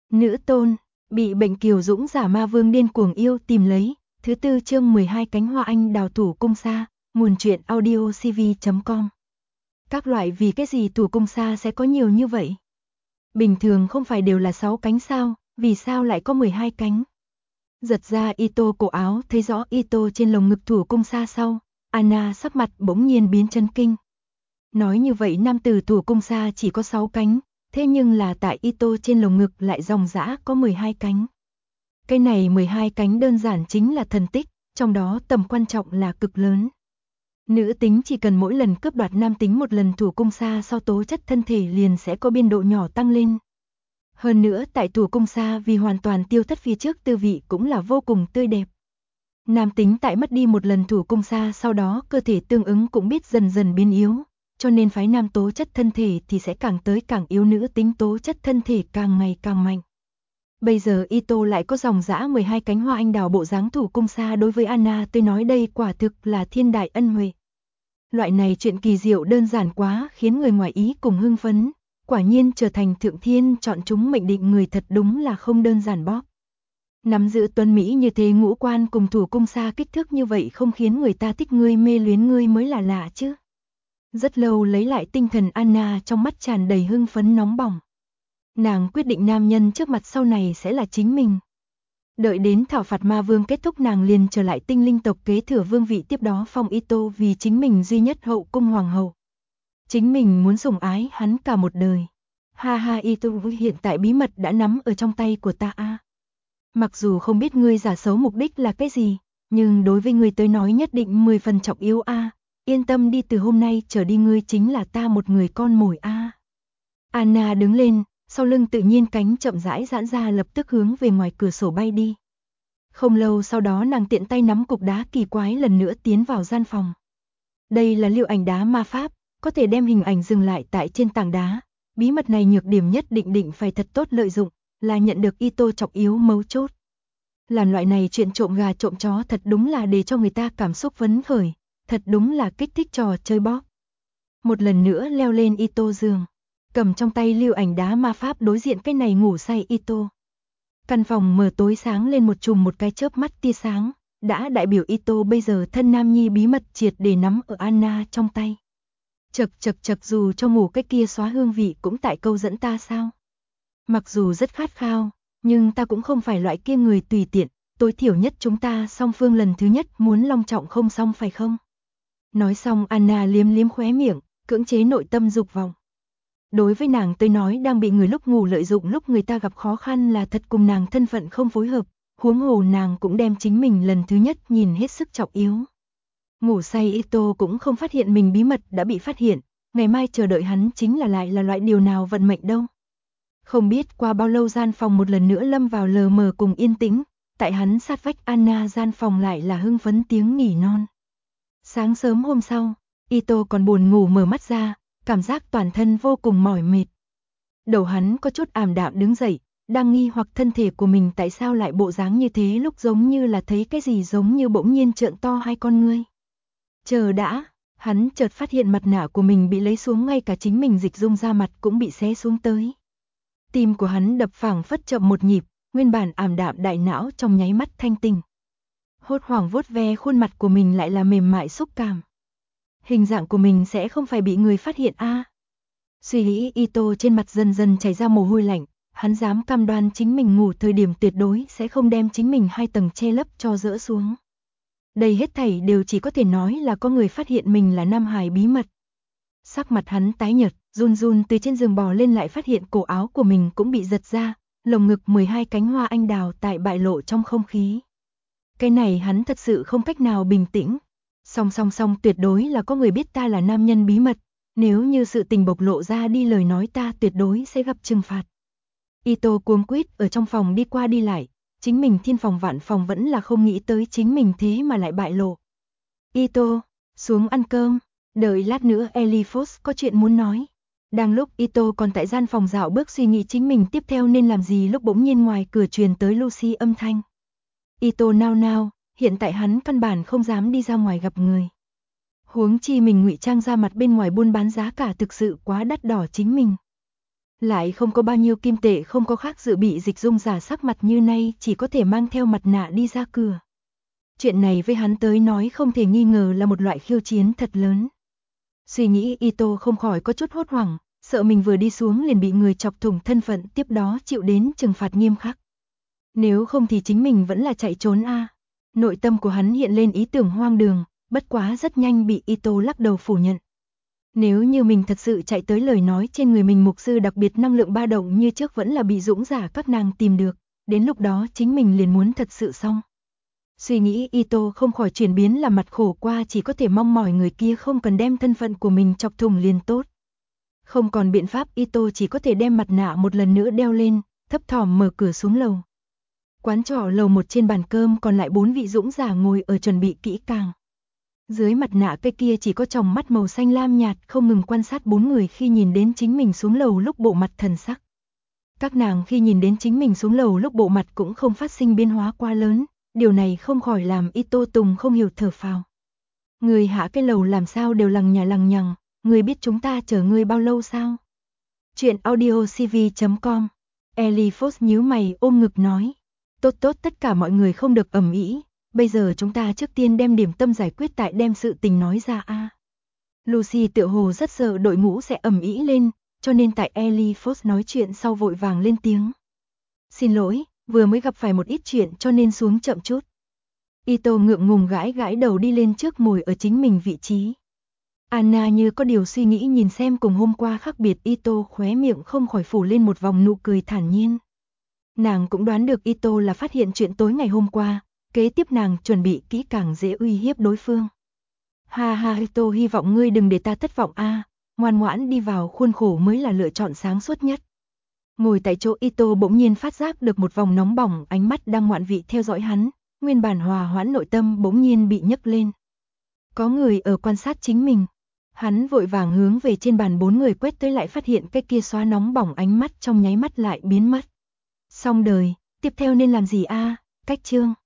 Nữ tôn, bị bệnh kiều dũng giả ma vương điên cuồng yêu tìm lấy, thứ tư chương 12 cánh hoa anh đào thủ cung sa, nguồn truyện audio cv.com. Các loại vì cái gì thủ cung sa sẽ có nhiều như vậy? Bình thường không phải đều là 6 cánh sao, vì sao lại có 12 cánh? Giật ra Ito cổ áo thấy rõ Ito trên lồng ngực thủ cung sa sau, Anna sắc mặt bỗng nhiên biến chấn kinh. Nói như vậy nam tử thủ cung sa chỉ có 6 cánh, thế nhưng là tại Ito trên lồng ngực lại ròng rã có 12 cánh. Cái này 12 cánh đơn giản chính là thần tích, trong đó tầm quan trọng là cực lớn. Nữ tính chỉ cần mỗi lần cướp đoạt nam tính một lần thủ cung sa sau tố chất thân thể liền sẽ có biên độ nhỏ tăng lên. Hơn nữa tại thủ cung sa vì hoàn toàn tiêu thất phía trước tư vị cũng là vô cùng tươi đẹp. Nam tính tại mất đi một lần thủ cung sa sau đó cơ thể tương ứng cũng biết dần dần biến yếu, cho nên phái nam tố chất thân thể thì sẽ càng tới càng yếu, nữ tính tố chất thân thể càng ngày càng mạnh. Bây giờ Ito lại có dòng dã 12 cánh hoa anh đào bộ dáng thủ cung sa, đối với Anna tôi nói đây quả thực là thiên đại ân huệ. Loại này chuyện kỳ diệu đơn giản quá khiến người ngoài ý cùng hưng phấn, quả nhiên trở thành thượng thiên chọn chúng mệnh định người thật đúng là không đơn giản bóp. Nắm giữ tuấn mỹ như thế, ngũ quan cùng thủ cung sa kích thước như vậy không khiến người ta thích ngươi mê luyến ngươi mới là lạ chứ. Rất lâu lấy lại tinh thần, Anna trong mắt tràn đầy hưng phấn nóng bỏng. Nàng quyết định nam nhân trước mặt sau này sẽ là chính mình. Đợi đến thảo phạt ma vương kết thúc nàng liền trở lại tinh linh tộc kế thừa vương vị, tiếp đó phong Ito vì chính mình duy nhất hậu cung hoàng hậu. Chính mình muốn sủng ái hắn cả một đời. Ha ha, Ito hiện tại bí mật đã nắm ở trong tay của ta a. Mặc dù không biết ngươi giả xấu mục đích là cái gì, nhưng đối với ngươi tới nói nhất định 10 phần trọng yếu a. Yên tâm đi, từ hôm nay trở đi ngươi chính là ta một người con mồi a. Anna đứng lên, sau lưng tự nhiên cánh chậm rãi giãn ra, lập tức hướng về ngoài cửa sổ bay đi. Không lâu sau đó nàng tiện tay nắm cục đá kỳ quái lần nữa tiến vào gian phòng. Đây là liệu ảnh đá ma pháp, có thể đem hình ảnh dừng lại tại trên tảng đá. Bí mật này nhược điểm nhất định phải thật tốt lợi dụng, là nhận được Ito trọng yếu mấu chốt. Làm loại này chuyện trộm gà trộm chó thật đúng là để cho người ta cảm xúc phấn khởi, thật đúng là kích thích trò chơi bóp. Một lần nữa leo lên Ito giường, cầm trong tay lưu ảnh đá ma pháp đối diện cái này ngủ say Ito. Căn phòng mờ tối sáng lên một chùm một cái chớp mắt tia sáng, đã đại biểu Ito bây giờ thân nam nhi bí mật triệt để nắm ở Anna trong tay. Chật dù cho ngủ cái kia xóa hương vị cũng tại câu dẫn ta sao? Mặc dù rất khát khao, nhưng ta cũng không phải loại kia người tùy tiện, tối thiểu nhất chúng ta song phương lần thứ nhất muốn long trọng không xong phải không? Nói xong Anna liếm liếm khóe miệng, cưỡng chế nội tâm dục vọng. Đối với nàng tôi nói đang bị người lúc ngủ lợi dụng lúc người ta gặp khó khăn là thật cùng nàng thân phận không phối hợp, huống hồ nàng cũng đem chính mình lần thứ nhất nhìn hết sức trọng yếu. Ngủ say Ito cũng không phát hiện mình bí mật đã bị phát hiện, ngày mai chờ đợi hắn chính là lại là loại điều nào vận mệnh đâu. Không biết qua bao lâu gian phòng một lần nữa lâm vào lờ mờ cùng yên tĩnh, tại hắn sát vách Anna gian phòng lại là hưng phấn tiếng nghỉ non. Sáng sớm hôm sau, Ito còn buồn ngủ mở mắt ra, cảm giác toàn thân vô cùng mỏi mệt. Đầu hắn có chút ảm đạm đứng dậy, đang nghi hoặc thân thể của mình tại sao lại bộ dáng như thế, lúc giống như là thấy cái gì giống như bỗng nhiên trợn to hai con ngươi. Chờ đã, hắn chợt phát hiện mặt nạ của mình bị lấy xuống, ngay cả chính mình dịch dung da mặt cũng bị xé xuống tới. Tim của hắn đập phảng phất chậm một nhịp, nguyên bản ảm đạm đại não trong nháy mắt thanh tỉnh. Hốt hoảng vuốt ve khuôn mặt của mình lại là mềm mại xúc cảm. Hình dạng của mình sẽ không phải bị người phát hiện a? Suy nghĩ Ito trên mặt dần dần chảy ra mồ hôi lạnh, hắn dám cam đoan chính mình ngủ thời điểm tuyệt đối sẽ không đem chính mình 2 tầng che lấp cho rỡ xuống. Đây hết thảy đều chỉ có thể nói là có người phát hiện mình là nam hài bí mật. Sắc mặt hắn tái nhợt, run run từ trên giường bò lên, lại phát hiện cổ áo của mình cũng bị giật ra, lồng ngực 12 cánh hoa anh đào tại bại lộ trong không khí. Cái này hắn thật sự không cách nào bình tĩnh. Song tuyệt đối là có người biết ta là nam nhân bí mật, nếu như sự tình bộc lộ ra đi lời nói ta tuyệt đối sẽ gặp trừng phạt. Ito cuống quýt ở trong phòng đi qua đi lại, chính mình thiên phòng vạn phòng vẫn là không nghĩ tới chính mình thế mà lại bại lộ. Ito, xuống ăn cơm, đợi lát nữa Elifos có chuyện muốn nói. Đang lúc Ito còn tại gian phòng dạo bước suy nghĩ chính mình tiếp theo nên làm gì, lúc bỗng nhiên ngoài cửa truyền tới Lucy âm thanh. Ito nao nao, hiện tại hắn căn bản không dám đi ra ngoài gặp người. Huống chi mình ngụy trang ra mặt bên ngoài buôn bán giá cả thực sự quá đắt đỏ chính mình. Lại không có bao nhiêu kim tệ, không có khác dự bị dịch dung giả sắc mặt như nay, chỉ có thể mang theo mặt nạ đi ra cửa. Chuyện này với hắn tới nói không thể nghi ngờ là một loại khiêu chiến thật lớn. Suy nghĩ Ito không khỏi có chút hốt hoảng, sợ mình vừa đi xuống liền bị người chọc thủng thân phận, tiếp đó chịu đến trừng phạt nghiêm khắc. Nếu không thì chính mình vẫn là chạy trốn a. Nội tâm của hắn hiện lên ý tưởng hoang đường, bất quá rất nhanh bị Ito lắc đầu phủ nhận. Nếu như mình thật sự chạy tới lời nói, trên người mình mục sư đặc biệt năng lượng ba động như trước vẫn là bị dũng giả các nàng tìm được, đến lúc đó chính mình liền muốn thật sự xong. Suy nghĩ Ito không khỏi chuyển biến làm mặt khổ qua, chỉ có thể mong mỏi người kia không cần đem thân phận của mình chọc thủng liền tốt. Không còn biện pháp, Ito chỉ có thể đem mặt nạ một lần nữa đeo lên, thấp thỏm mở cửa xuống lầu. Quán trọ lầu 1 trên bàn cơm còn lại 4 vị dũng giả ngồi ở chuẩn bị kỹ càng. Dưới mặt nạ cây kia chỉ có tròng mắt màu xanh lam nhạt, không ngừng quan sát 4 người khi nhìn đến chính mình xuống lầu lúc bộ mặt thần sắc. Các nàng khi nhìn đến chính mình xuống lầu lúc bộ mặt cũng không phát sinh biến hóa quá lớn, điều này không khỏi làm Ito Tùng không hiểu thở phào. Người hạ cái lầu làm sao đều lằng nhằng, người biết chúng ta chờ ngươi bao lâu sao? Chuyện audio cv.com. Ellie Fox nhíu mày ôm ngực nói. Tốt tất cả mọi người không được ầm ĩ, bây giờ chúng ta trước tiên đem điểm tâm giải quyết tại đem sự tình nói ra a. Lucy tựa hồ rất sợ đội ngũ sẽ ầm ĩ lên, cho nên tại Ellie Fox nói chuyện sau vội vàng lên tiếng. Xin lỗi, vừa mới gặp phải một ít chuyện cho nên xuống chậm chút. Ito ngượng ngùng gãi đầu đi lên trước ngồi ở chính mình vị trí. Anna như có điều suy nghĩ nhìn xem cùng hôm qua khác biệt, Ito khóe miệng không khỏi phủ lên một vòng nụ cười thản nhiên. Nàng cũng đoán được Ito là phát hiện chuyện tối ngày hôm qua, kế tiếp nàng chuẩn bị kỹ càng dễ uy hiếp đối phương. Ha ha Ito, hy vọng ngươi đừng để ta thất vọng a, ngoan ngoãn đi vào khuôn khổ mới là lựa chọn sáng suốt nhất. Ngồi tại chỗ Ito bỗng nhiên phát giác được một vòng nóng bỏng, ánh mắt đang ngoạn vị theo dõi hắn, nguyên bản hòa hoãn nội tâm bỗng nhiên bị nhấc lên. Có người ở quan sát chính mình. Hắn vội vàng hướng về trên bàn 4 người quét tới, lại phát hiện cái kia xóa nóng bỏng ánh mắt trong nháy mắt lại biến mất. Xong đời, tiếp theo nên làm gì a? Cách chương